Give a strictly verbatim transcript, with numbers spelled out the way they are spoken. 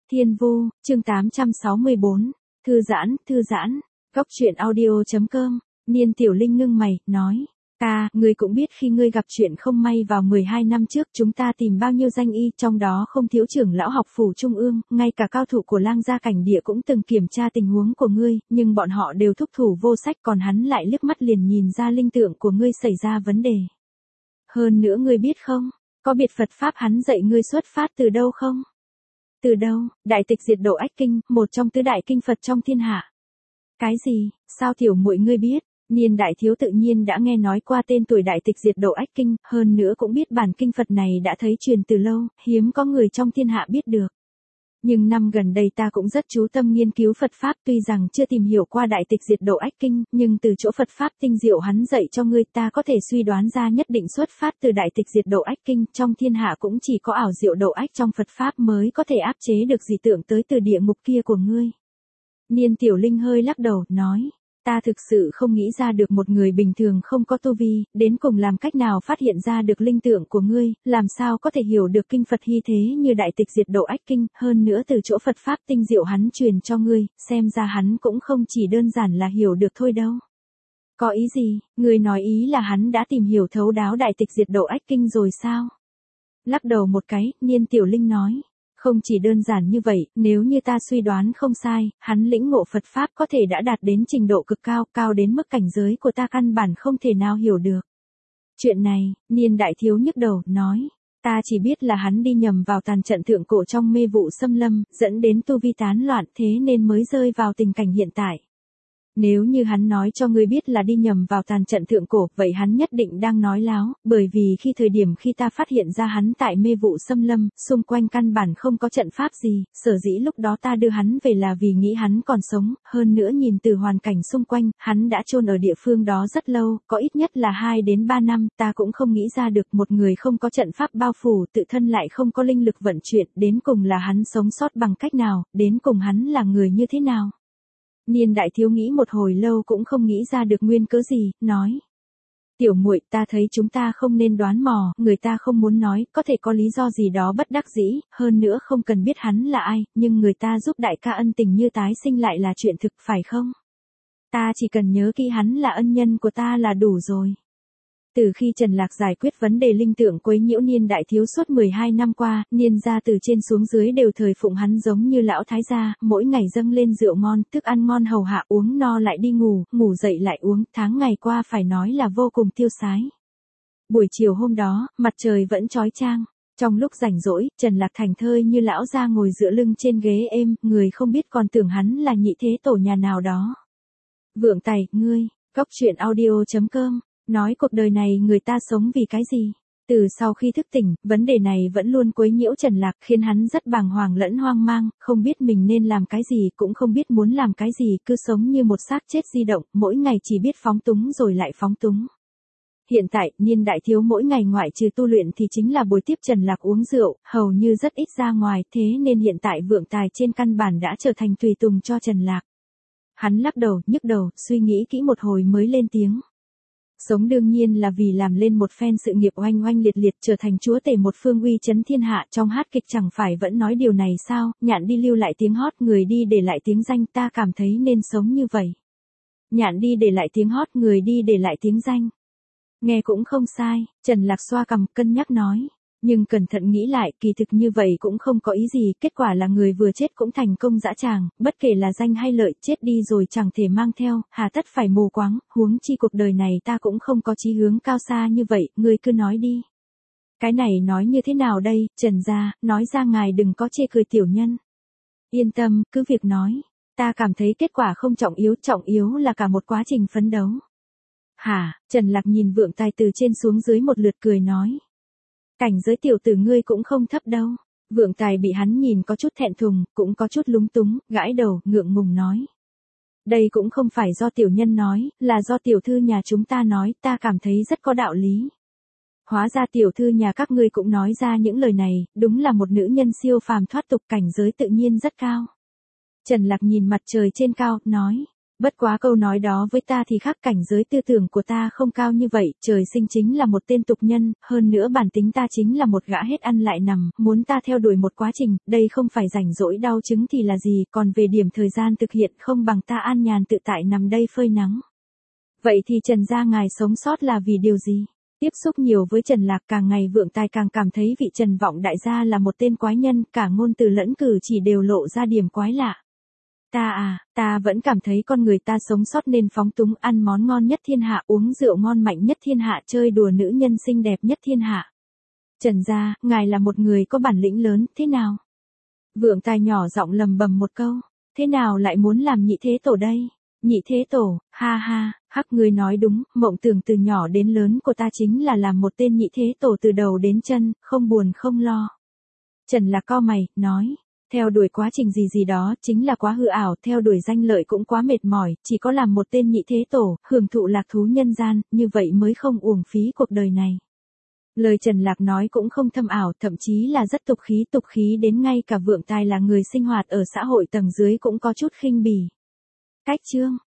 Thiên Vu, chương tám trăm sáu mươi bốn. Thư giãn, thư giãn. Góc truyện audio.com. Niên Tiểu Linh ngưng mày, nói. Ta, ngươi cũng biết khi ngươi gặp chuyện không may vào mười hai năm trước chúng ta tìm bao nhiêu danh y, trong đó không thiếu trưởng lão học phủ trung ương, ngay cả cao thủ của Lang gia cảnh địa cũng từng kiểm tra tình huống của ngươi, nhưng bọn họ đều thúc thủ vô sách, còn hắn lại liếc mắt liền nhìn ra linh tượng của ngươi xảy ra vấn đề. Hơn nữa ngươi biết không, có biệt Phật Pháp hắn dạy ngươi xuất phát từ đâu không? Từ đâu? Đại Tịch Diệt Độ Ách Kinh, một trong tứ đại kinh Phật trong thiên hạ. Cái gì? Sao tiểu muội ngươi biết? Niên đại thiếu tự nhiên đã nghe nói qua tên tuổi Đại Tịch Diệt Độ Ách Kinh, hơn nữa cũng biết bản kinh Phật này đã thấy truyền từ lâu, hiếm có người trong thiên hạ biết được. Nhưng năm gần đây ta cũng rất chú tâm nghiên cứu Phật Pháp, tuy rằng chưa tìm hiểu qua Đại Tịch Diệt Độ Ách Kinh, nhưng từ chỗ Phật Pháp tinh diệu hắn dạy cho ngươi ta có thể suy đoán ra nhất định xuất phát từ Đại Tịch Diệt Độ Ách Kinh, trong thiên hạ cũng chỉ có ảo diệu độ ách trong Phật Pháp mới có thể áp chế được dị tượng tới từ địa ngục kia của ngươi. Niên Tiểu Linh hơi lắc đầu, nói. Ta thực sự không nghĩ ra được một người bình thường không có tu vi, đến cùng làm cách nào phát hiện ra được linh tượng của ngươi, làm sao có thể hiểu được kinh Phật hy thế như Đại Tịch Diệt Độ Ách Kinh, hơn nữa từ chỗ Phật Pháp tinh diệu hắn truyền cho ngươi, xem ra hắn cũng không chỉ đơn giản là hiểu được thôi đâu. Có ý gì, ngươi nói ý là hắn đã tìm hiểu thấu đáo Đại Tịch Diệt Độ Ách Kinh rồi sao? Lắc đầu một cái, Niên Tiểu Linh nói. Không chỉ đơn giản như vậy, nếu như ta suy đoán không sai, hắn lĩnh ngộ Phật Pháp có thể đã đạt đến trình độ cực cao, cao đến mức cảnh giới của ta căn bản không thể nào hiểu được. Chuyện này, Niên đại thiếu nhức đầu, nói. Ta chỉ biết là hắn đi nhầm vào tàn trận thượng cổ trong mê vụ xâm lâm, dẫn đến tu vi tán loạn, thế nên mới rơi vào tình cảnh hiện tại. Nếu như hắn nói cho ngươi biết là đi nhầm vào tàn trận thượng cổ, vậy hắn nhất định đang nói láo, bởi vì khi thời điểm khi ta phát hiện ra hắn tại mê vụ xâm lâm, xung quanh căn bản không có trận pháp gì, sở dĩ lúc đó ta đưa hắn về là vì nghĩ hắn còn sống, hơn nữa nhìn từ hoàn cảnh xung quanh, hắn đã chôn ở địa phương đó rất lâu, có ít nhất là hai đến ba năm, ta cũng không nghĩ ra được một người không có trận pháp bao phủ, tự thân lại không có linh lực vận chuyển, đến cùng là hắn sống sót bằng cách nào, đến cùng hắn là người như thế nào. Niên đại thiếu nghĩ một hồi lâu cũng không nghĩ ra được nguyên cớ gì, nói. Tiểu muội, ta thấy chúng ta không nên đoán mò, người ta không muốn nói, có thể có lý do gì đó bất đắc dĩ, hơn nữa không cần biết hắn là ai, nhưng người ta giúp đại ca ân tình như tái sinh lại là chuyện thực phải không? Ta chỉ cần nhớ kỹ hắn là ân nhân của ta là đủ rồi. Từ khi Trần Lạc giải quyết vấn đề linh tượng quấy nhiễu Niên đại thiếu suốt mười hai năm qua, Niên gia từ trên xuống dưới đều thời phụng hắn giống như lão thái gia, mỗi ngày dâng lên rượu ngon, thức ăn ngon hầu hạ, uống no lại đi ngủ, ngủ dậy lại uống, tháng ngày qua phải nói là vô cùng tiêu sái. Buổi chiều hôm đó, mặt trời vẫn chói chang. Trong lúc rảnh rỗi, Trần Lạc thành thơi như lão gia ngồi dựa lưng trên ghế êm, người không biết còn tưởng hắn là nhị thế tổ nhà nào đó. Vượng Tài, ngươi, góc truyện audio.com. Nói cuộc đời này người ta sống vì cái gì? Từ sau khi thức tỉnh, vấn đề này vẫn luôn quấy nhiễu Trần Lạc, khiến hắn rất bàng hoàng lẫn hoang mang, không biết mình nên làm cái gì, cũng không biết muốn làm cái gì, cứ sống như một xác chết di động, mỗi ngày chỉ biết phóng túng rồi lại phóng túng. Hiện tại, Niên đại thiếu mỗi ngày ngoại trừ tu luyện thì chính là buổi tiếp Trần Lạc uống rượu, hầu như rất ít ra ngoài, thế nên hiện tại Vượng Tài trên căn bản đã trở thành tùy tùng cho Trần Lạc. Hắn lắc đầu, nhức đầu, suy nghĩ kỹ một hồi mới lên tiếng. Sống đương nhiên là vì làm lên một phen sự nghiệp oanh oanh liệt liệt, trở thành chúa tể một phương uy chấn thiên hạ, trong hát kịch chẳng phải vẫn nói điều này sao, nhạn đi lưu lại tiếng hót, người đi để lại tiếng danh, ta cảm thấy nên sống như vậy. Nhạn đi để lại tiếng hót, người đi để lại tiếng danh. Nghe cũng không sai, Trần Lạc xoa cằm cân nhắc nói. Nhưng cẩn thận nghĩ lại, kỳ thực như vậy cũng không có ý gì, kết quả là người vừa chết cũng thành công dã tràng, bất kể là danh hay lợi, chết đi rồi chẳng thể mang theo, hà tất phải mù quáng, huống chi cuộc đời này ta cũng không có chí hướng cao xa như vậy, ngươi cứ nói đi. Cái này nói như thế nào đây, Trần gia, nói ra ngài đừng có chê cười tiểu nhân. Yên tâm, cứ việc nói, ta cảm thấy kết quả không trọng yếu, trọng yếu là cả một quá trình phấn đấu. Hả, Trần Lạc nhìn Vượng Tài từ trên xuống dưới một lượt cười nói. Cảnh giới tiểu tử ngươi cũng không thấp đâu. Vượng Tài bị hắn nhìn có chút thẹn thùng, cũng có chút lúng túng, gãi đầu, ngượng ngùng nói. Đây cũng không phải do tiểu nhân nói, là do tiểu thư nhà chúng ta nói, ta cảm thấy rất có đạo lý. Hóa ra tiểu thư nhà các ngươi cũng nói ra những lời này, đúng là một nữ nhân siêu phàm thoát tục, cảnh giới tự nhiên rất cao. Trần Lạc nhìn mặt trời trên cao, nói. Bất quá câu nói đó với ta thì khác, cảnh giới tư tưởng của ta không cao như vậy, trời sinh chính là một tên tục nhân, hơn nữa bản tính ta chính là một gã hết ăn lại nằm, muốn ta theo đuổi một quá trình, đây không phải rảnh rỗi đau chứng thì là gì, còn về điểm thời gian thực hiện không bằng ta an nhàn tự tại nằm đây phơi nắng. Vậy thì Trần gia ngài sống sót là vì điều gì? Tiếp xúc nhiều với Trần Lạc, càng ngày Vượng Tài càng cảm thấy vị Trần Vọng đại gia là một tên quái nhân, cả ngôn từ lẫn cử chỉ đều lộ ra điểm quái lạ. Ta à, ta vẫn cảm thấy con người ta sống sót nên phóng túng, ăn món ngon nhất thiên hạ, uống rượu ngon mạnh nhất thiên hạ, chơi đùa nữ nhân xinh đẹp nhất thiên hạ. Trần gia, ngài là một người có bản lĩnh lớn, thế nào? Vượng Tài nhỏ giọng lầm bầm một câu, thế nào lại muốn làm nhị thế tổ đây? Nhị thế tổ, ha ha, hắc, ngươi nói đúng, mộng tưởng từ nhỏ đến lớn của ta chính là làm một tên nhị thế tổ từ đầu đến chân, không buồn không lo. Trần Lạc cau mày, nói, theo đuổi quá trình gì gì đó chính là quá hư ảo, theo đuổi danh lợi cũng quá mệt mỏi, chỉ có làm một tên nhị thế tổ, hưởng thụ lạc thú nhân gian, như vậy mới không uổng phí cuộc đời này. Lời Trần Lạc nói cũng không thâm ảo, thậm chí là rất tục khí, tục khí đến ngay cả Vượng Tài là người sinh hoạt ở xã hội tầng dưới cũng có chút khinh bỉ. Cách chương